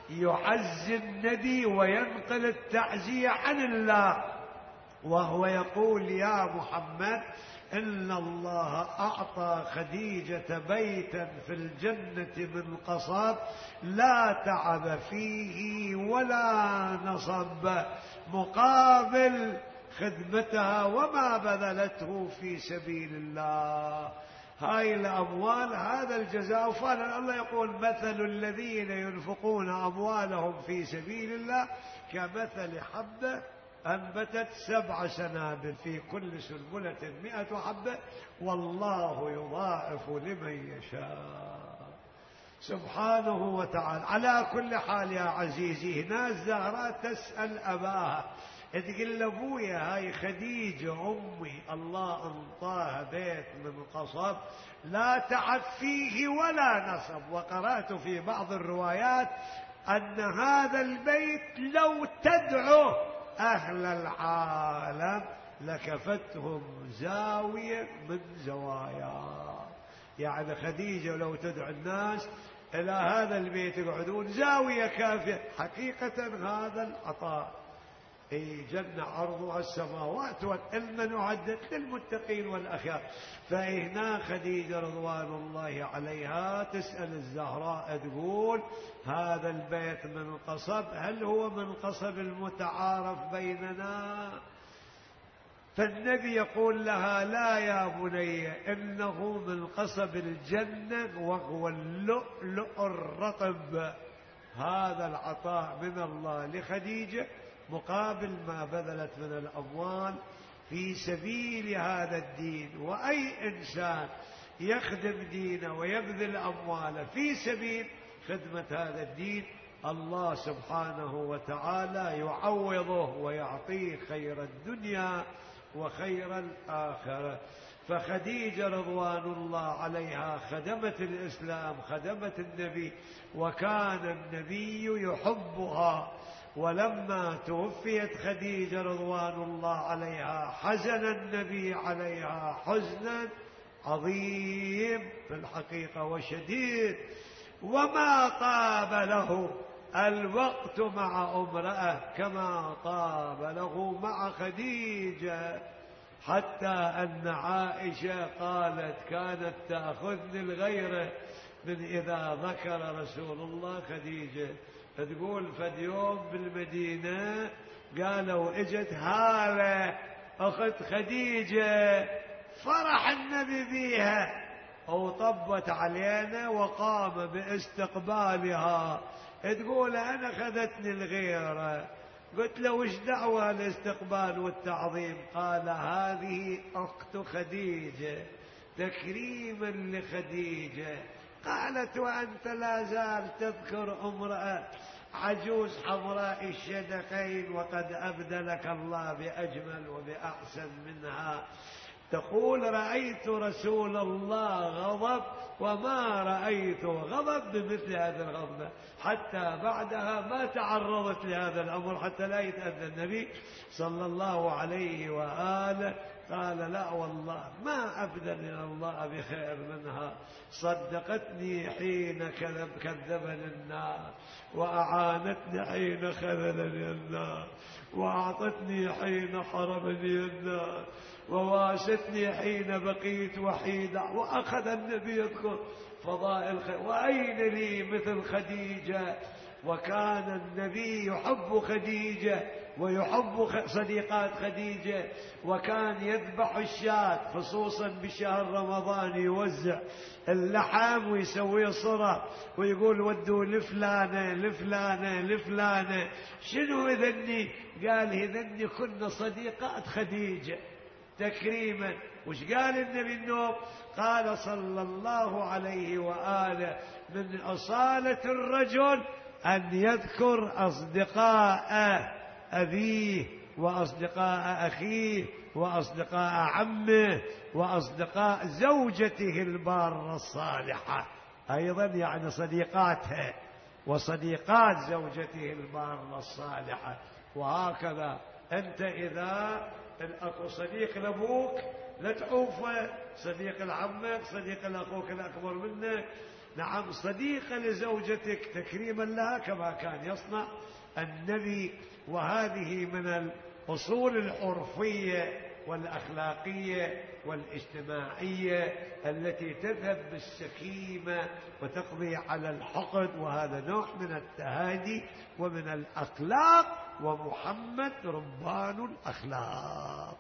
يعزي النبي وينقل التعزية عن الله، وهو يقول: يا محمد، إن الله أعطى خديجة بيتا في الجنة من قصب لا تعب فيه ولا نصب، مقابل خدمتها وما بذلته في سبيل الله. هاي الأموال هذا الجزاء. فعلا الله يقول: مثل الذين ينفقون أموالهم في سبيل الله كمثل حبة أنبتت سبع سنابل في كل سنبلة مئة حبة والله يضاعف لمن يشاء سبحانه وتعالى. على كل حال يا عزيزي، هنا الزهراء تسأل أباها، تقول له: أبويا، هاي خديجة أمي الله أنطاها بيت من قصب لا تعب فيه ولا نصب. وقرأت في بعض الروايات أن هذا البيت لو تدعو أهل العالم لكفتهم زاوية من زوايا. يعني خديجة لو تدعو الناس إلى هذا البيت يقعدون زاوية كافية. حقيقة هذا العطاء في جنة عرضها السماوات والأرض أعدت للمتقين والأخيار. فهنا خديجة رضوان الله عليها تسأل الزهراء تقول: هذا البيت من قصب، هل هو من قصب المتعارف بيننا؟ فالنبي يقول لها لا يا بني إنه من قصب الجنة وهو اللؤلؤ الرطب. هذا العطاء من الله لخديجة مقابل ما بذلت من الأموال في سبيل هذا الدين. وأي إنسان يخدم دينه ويبذل أمواله في سبيل خدمة هذا الدين الله سبحانه وتعالى يعوضه ويعطيه خير الدنيا وخير الآخرة. فخديجة رضوان الله عليها خدمت الإسلام، خدمت النبي، وكان النبي يحبها. ولما توفيت خديجة رضوان الله عليها حزن النبي عليها حزنا عظيم في الحقيقة وشديد، وما طاب له الوقت مع امرأة كما طاب له مع خديجة، حتى أن عائشة قالت كانت تأخذني الغيرة من إذا ذكر رسول الله خديجة. تقول فد يوم بالمدينة قالوا اجت هالة أخت خديجة، فرح النبي بيها وطبت علينا وقام باستقبالها. تقول أنا خذتني الغيرة. قلت له وش دعوة الاستقبال والتعظيم؟ قال هذه أخت خديجة تكريما لخديجة. قالت وأنت لا زال تذكر امرأة عجوز حمراء الشدقين وقد أبدلك الله بأجمل وبأحسن منها. تقول رأيت رسول الله غضب وما رأيت غضب بمثل هذا الغضب، حتى بعدها ما تعرضت لهذا الأمر حتى لا يتأذى النبي صلى الله عليه وآله. قال لا والله ما أبدلني الله بخير منها، صدقتني حين كذب كذبني الناس، وأعانتني حين خذلني الناس، وأعطتني حين حرمني الناس، وواستني حين بقيت وحيدا. وأخذ النبي يذكر فضائل خ... وأين لي مثل خديجة؟ وكان النبي يحب خديجة ويحب صديقات خديجة، وكان يذبح الشاة خصوصا بشهر رمضان، يوزع اللحم ويسوي صرة ويقول ودوا لفلانة لفلانة لفلانة. شنو إذني؟ قال إذني كنا صديقات خديجة تكريما. وش قال النبي النوم؟ قال صلى الله عليه وآله من أصالة الرجل أن يذكر أصدقاء أبيه وأصدقاء أخيه وأصدقاء عمه وأصدقاء زوجته البارة الصالحة أيضا، يعني صديقاتها وصديقات زوجته البارة الصالحة. وهكذا أنت إذا الأخو صديق لأبوك لا تعوفه، صديق لعمك، صديق لأخوك الأكبر منك، نعم صديق لزوجتك تكريما لها كما كان يصنع النبي. وهذه من الأصول العرفية والأخلاقية والاجتماعية التي تذهب بالسكيمة وتقضي على الحقد، وهذا نوع من التهادي ومن الأخلاق، ومحمد ربان الأخلاق.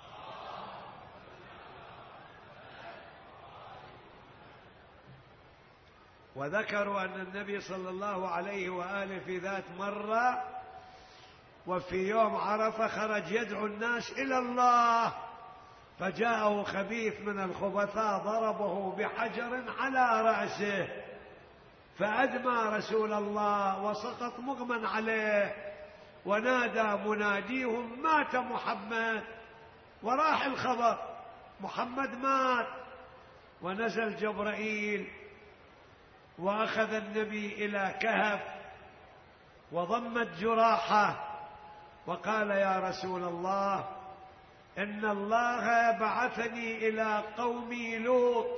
وذكروا أن النبي صلى الله عليه وآله في ذات مرة وفي يوم عرفة خرج يدعو الناس إلى الله، فجاءه خبيث من الخبثاء ضربه بحجر على رأسه فأدمى رسول الله وسقط مغمى عليه، ونادى مناديهم مات محمد، وراح الخبر محمد مات. ونزل جبرائيل وأخذ النبي إلى كهف وضمت جراحه وقال يا رسول الله إن الله بعثني إلى قومي لوط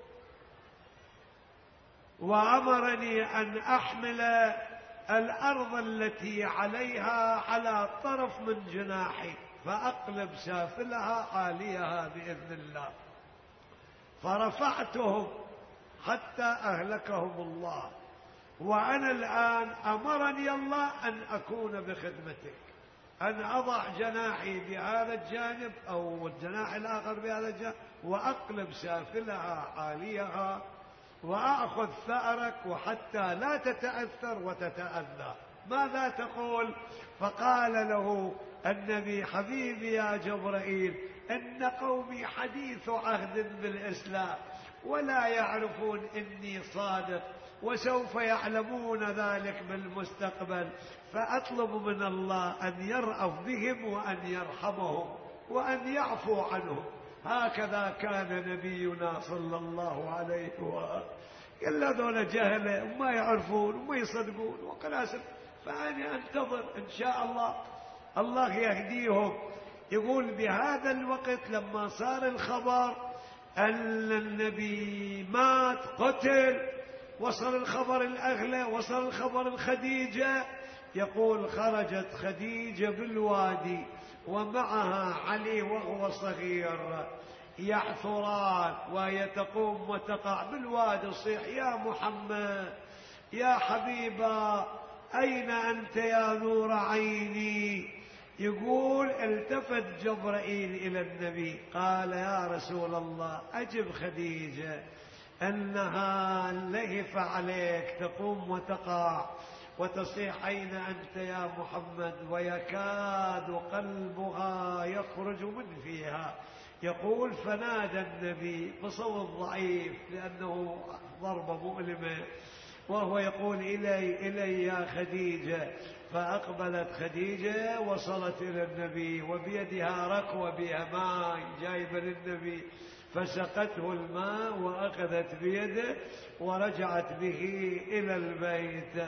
وأمرني أن أحمل الأرض التي عليها على طرف من جناحي فأقلب سافلها عاليها بإذن الله، فرفعتهم حتى أهلكهم الله، وأنا الآن أمرني الله أن أكون بخدمتك. أن أضع جناحي بهذا الجانب أو الجناح الآخر بهذا الجانب، وأقلب سافلها عاليها، وأخذ ثأرك وحتى لا تتأثر وتتأذى. ماذا تقول؟ فقال له النبي: حبيبي يا جبرائيل، إن قومي حديث عهد بالإسلام ولا يعرفون إني صادق، وسوف يعلمون ذلك بالمستقبل، فأطلب من الله أن يرأف بهم وأن يرحمهم وأن يعفو عنهم. هكذا كان نبينا صلى الله عليه وآله. قال هذول جهلة وما يعرفون وما يصدقون وقلاسل، فأنا أنتظر إن شاء الله الله يهديهم. يقول بهذا الوقت لما صار الخبر أن النبي مات قتل، وصل الخبر الأغلى، وصل الخبر الخديجة، يقول خرجت خديجة بالوادي ومعها علي وهو صغير يعثران، وهي تقوم وتقع بالوادي تصيح: يا محمد، يا حبيبا، أين أنت يا نور عيني؟ يقول التفت جبرائيل إلى النبي قال: يا رسول الله، أجب خديجة أنها لهف عليك، تقوم وتقع وتصيح: أين أنت يا محمد؟ ويكاد قلبها يخرج من فيها. يقول فنادى النبي بصوت ضعيف لأنه ضربة مؤلمة، وهو يقول: إلي إلي يا خديجة. فأقبلت خديجة وصلت إلى النبي وبيدها ركوة بها ماء جايبة للنبي، فسقته الماء وأخذت بيده ورجعت به إلى البيت.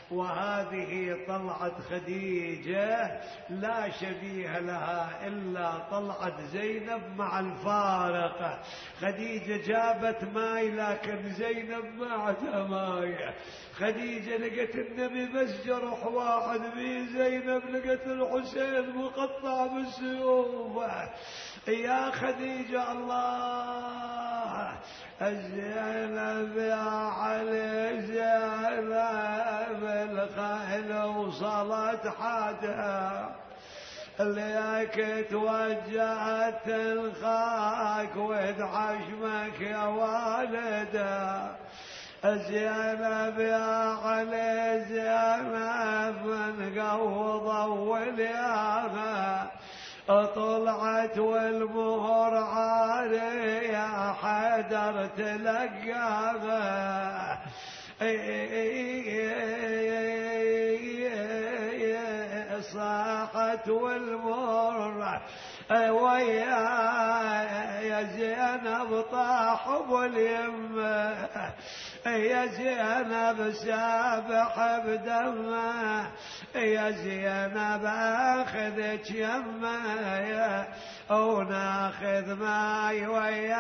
وهذه طلعت خديجة لا شبيه لها إلا طلعت زينب مع الفارق. خديجة جابت ماء لكن زينب ما عندها ماء. خديجة لقت النبي بس جرح واحد به، زينب لقت الحسين مقطع بالسيوف. يا خديجة الله، زينب يا علي، زينب الخيل وصلت حدها، ليك توجهت تلخاك وتعشمك يا والده. زينب يا علي، زينب من قوضة والياها طلعت والمهر عاري يا حيدر تلقاها. صاحت والمهر ويا يا زينب طاح باليمه، يا زينب سابح بدمه، يا زينب اخذك يمه وناخذ ماي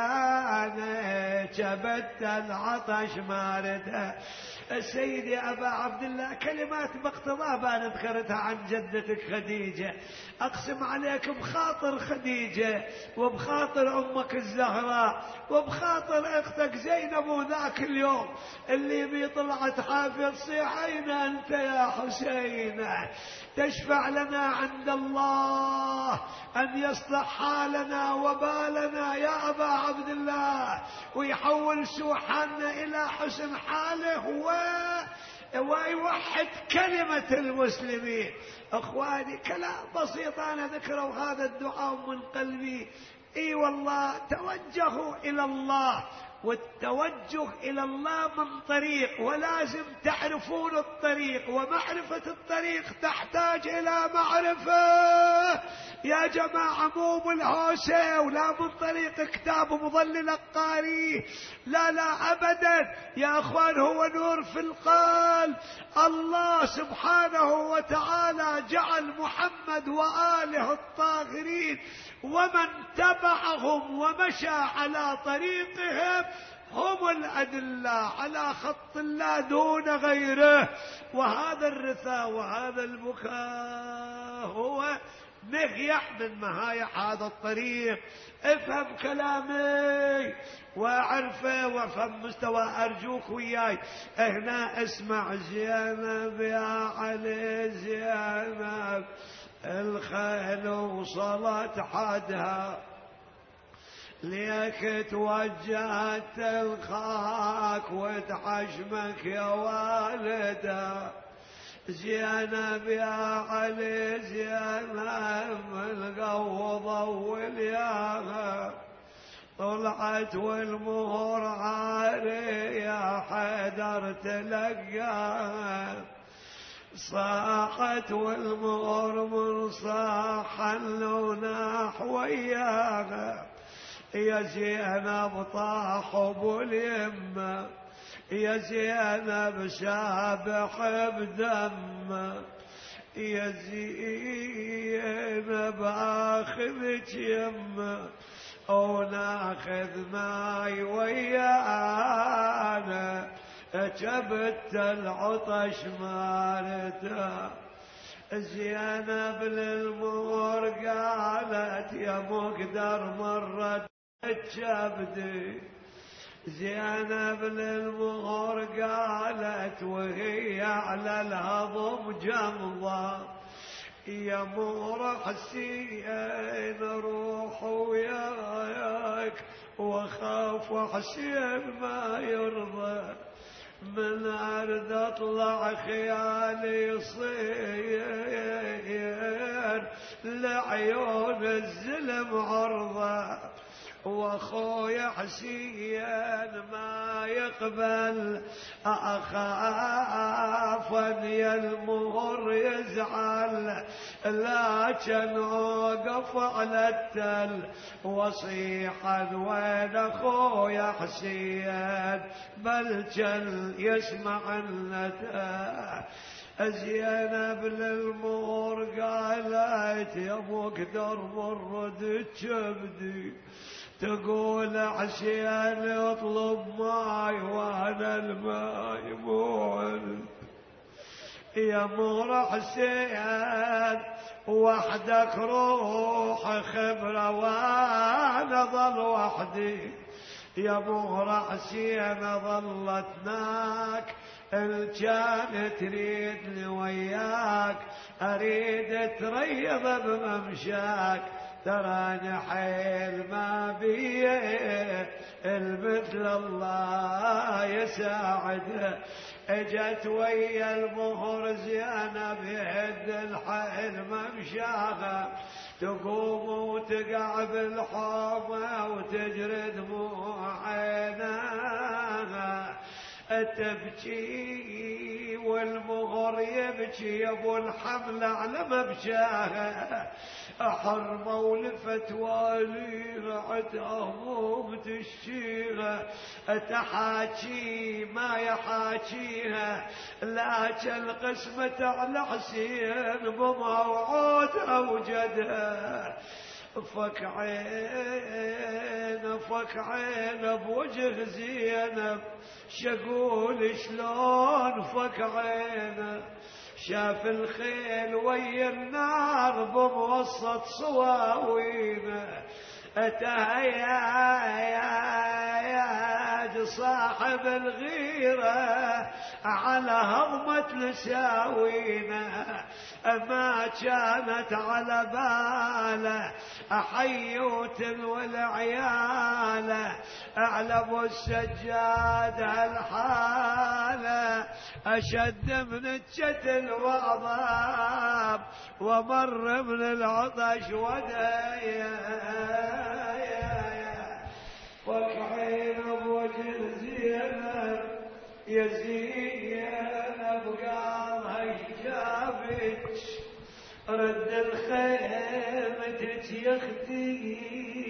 ويانا، جبت العطش مارده. سيدي أبا عبد الله، كلمات باقتضاب أنا ذكرتها عن جدتك خديجة، أقسم عليك بخاطر خديجة وبخاطر أمك الزهراء وبخاطر أختك زينب، وذاك اليوم اللي بي طلعت حافظ صيح: أين أنت يا حسين؟ تشفع لنا عند الله أن يصلح حالنا وبالنا يا أبا عبد الله، ويحول سوء حالنا إلى حسن حاله و... ويوحد كلمة المسلمين. أخواني، كلام بسيط أنا ذكره هذا الدعاء من قلبي. إي والله، توجهوا إلى الله، والتوجه إلى الله من طريق، ولازم تعرفون الطريق، ومعرفة الطريق تحتاج إلى معرفة يا جماعة، مو بالهوسة ولا من طريق كتاب مضلل القاري، لا لا أبدا يا أخوان، هو نور في القلب. الله سبحانه وتعالى جعل محمد وآله الطاهرين ومن تبعهم ومشى على طريقهم هم الأدلة على خط الله دون غيره. وهذا الرثاء وهذا البكاء هو مغيح من مهايح هذا الطريق. افهم كلامي واعرفه وافهم مستوى. أرجوك وياي هنا اسمع: زينب يا علي، زينب الخيل وصلت حدها ليك توجهت تلقاك وتحشمك يا والده زينب يا علي زينب القوضة والياها طلعت والمهر عالي يا حيدر تلقاها صاحت والمهر من صاح وناح وياها يا زينب طاحوا باليمه يا زينب سابح بدم يا زينب اخذك يمه وناخذ ماي ويانا جبت العطش مالته زينب للمور قالت يا مقدر مرت الجبدي زينب للمهر قالت وهي على الهضم جمضة يا مهر حسين روح وياك وخاف حسين ما يرضى من أرد أطلع خيالي يصير لعيون الزلم عرضة واخويا حسين ما يقبل اخاف ان المهر يزعل لكن اوقف على التل وصيحا وين اخويا حسين بل جل يسمع النداء زينب للمهر قالت يا مقدر مرد جبدي تقول عشان اطلب ماي وانا الماي مو عندي يا مور حسين وحدك روح خبره وانا ظل وحدي يا مور حسين ظلتناك ان كان تريدني وياك اريد تريض بممشاك تراني حيل ما بي المثل الله يساعده اجت ويا المهر زينب يهد الحيل ممشاها تقوم وتقع بالحومه وتجري دموع عيناها تبكي والمغر يبكي يا ابو الحمل على مبشاها حرمه ولفت واليها عد هموم تشيها تحاكي ما يحاكيها لكن قسمة على حسين بموعود اوجدها فك عين فك عين بوجه زينب شقول شلون فك عين شاف الخيل ويا النار بموسط صواوينه تهيأ صاحب الغيرة على هضمة لساوينه ما كانت على باله حيوت والعيالة على ابو السجاد هالحالة اشد من الجتل وعظام ومر من العطش ودايا وكعين بوجه زينب يا زينب قال هيجابك رد الخيمة يا اختي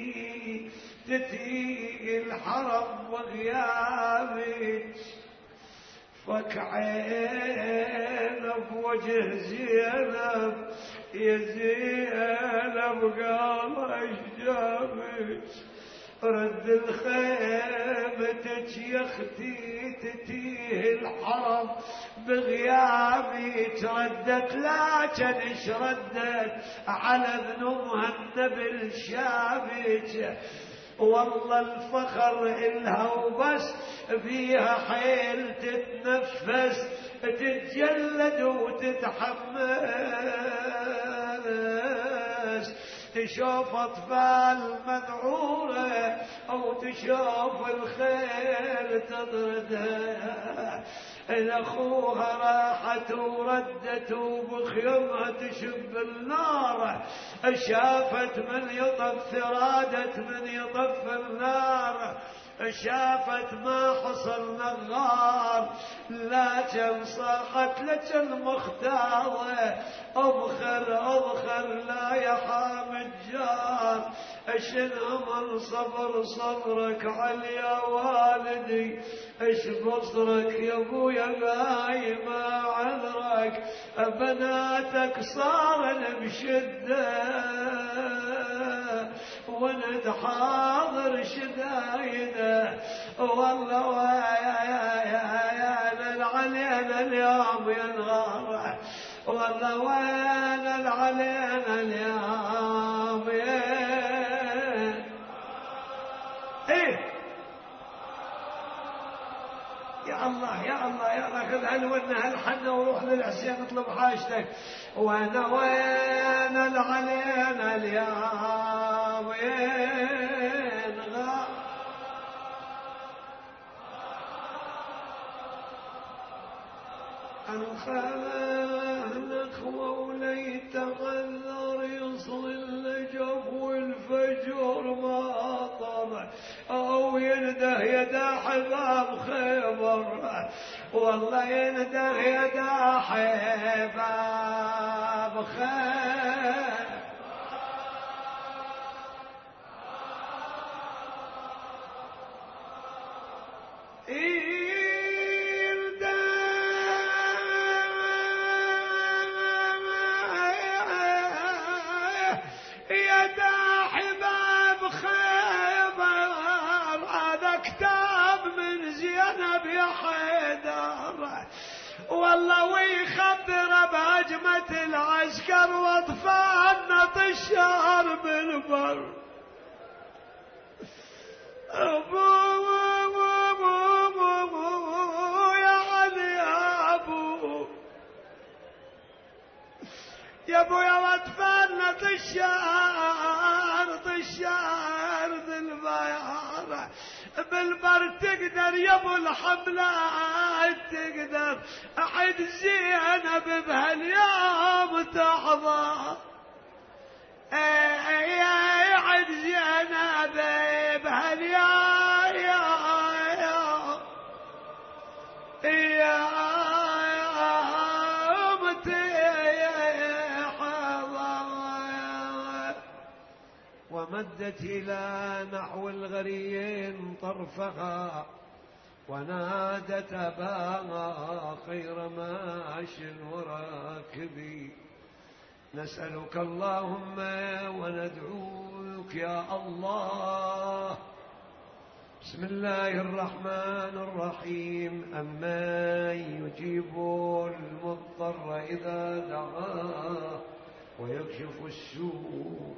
تتي الحرم وغيابك فك عين بوجه زينب يا زينب قال هيجابك رد الخيمتك يا اختي تتيه الحرم بغيابي تردت لكن ايش ردت على ذنوبها النبل شابك والله الفخر إلها وبس فيها حيل تتنفس تتجلد وتتحمل الناس، تشوف أطفال مذعورة أو تشوف الخيل تطردها، الأخوها راحت وردت وبخيمها تشب النار، شافت من يطف ثرادت من يطف النار، شافت ما حصل نغار، لكن صاحت لك المختارة أبخر أبخر لا يا حامد جار، اشنو من صبر صبرك علي يا والدي، اش بصرك يا ابويا غاي ما عذرك، بناتك صارن بشده ولد حاضر شدايده، والله يا يا يا يا العلينا اليوم ينغار، والله وين العلينا اليوم يا ايه يا الله يا الله يا الله، خذ هالونه هالحنه وروح للحسين اطلب حاجتك، وانا وين العلينا اليوم ينغار. الخلق نخوة وليت غذر يصل اللجب والفجر ما طلع، أو ينده يدا حباب خيبر، والله ينده يدا حباب خيبر. والله ويخبر بهجمة العسكر واطفالنا طشار بالبر، ابو يا علي يا ابو يا ابو يا واطفالنا طشار طشار بالبر بالبر، تقدر يا ابو الحملات تقدر احد زينب بهاليوم تحظى، احد زينب بهاليوم يوم تحظى. ومدت إلى نحو الغريين طرفها ونادت أباها خير ماش وراكبي، نسألك اللهم وندعوك يا الله. بسم الله الرحمن الرحيم. أمن يجيب المضطر إذا دعاه ويكشف السوء،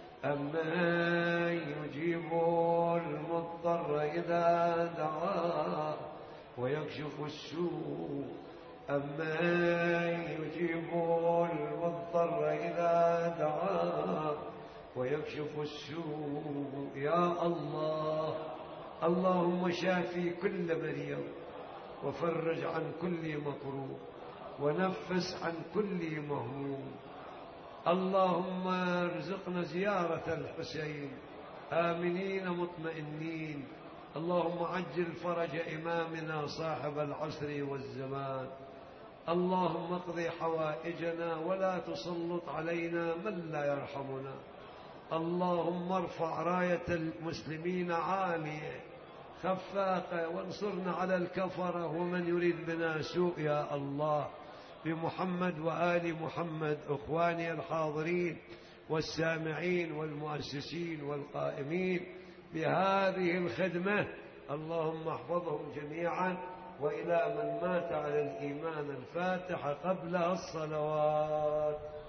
أمن يجيب المضطر إذا دعاه ويكشف السوء، أمن يجيب المضطر إذا دعاه ويكشف السوء. يا الله، اللهم شافي كل مريض وفرج عن كل مكروب ونفس عن كل مهموم. اللهم ارزقنا زيارة الحسين آمنين مطمئنين. اللهم عجل فرج إمامنا صاحب العصر والزمان. اللهم اقضي حوائجنا ولا تسلط علينا من لا يرحمنا. اللهم ارفع راية المسلمين عالية خفاقة، وانصرنا على الكفرة ومن يريد بنا سوء يا الله. بمحمد وآل محمد، أخواني الحاضرين والسامعين والمؤسسين والقائمين بهذه الخدمة، اللهم احفظهم جميعا. وإلى من مات على الإيمان الفاتحة قبلها الصلوات.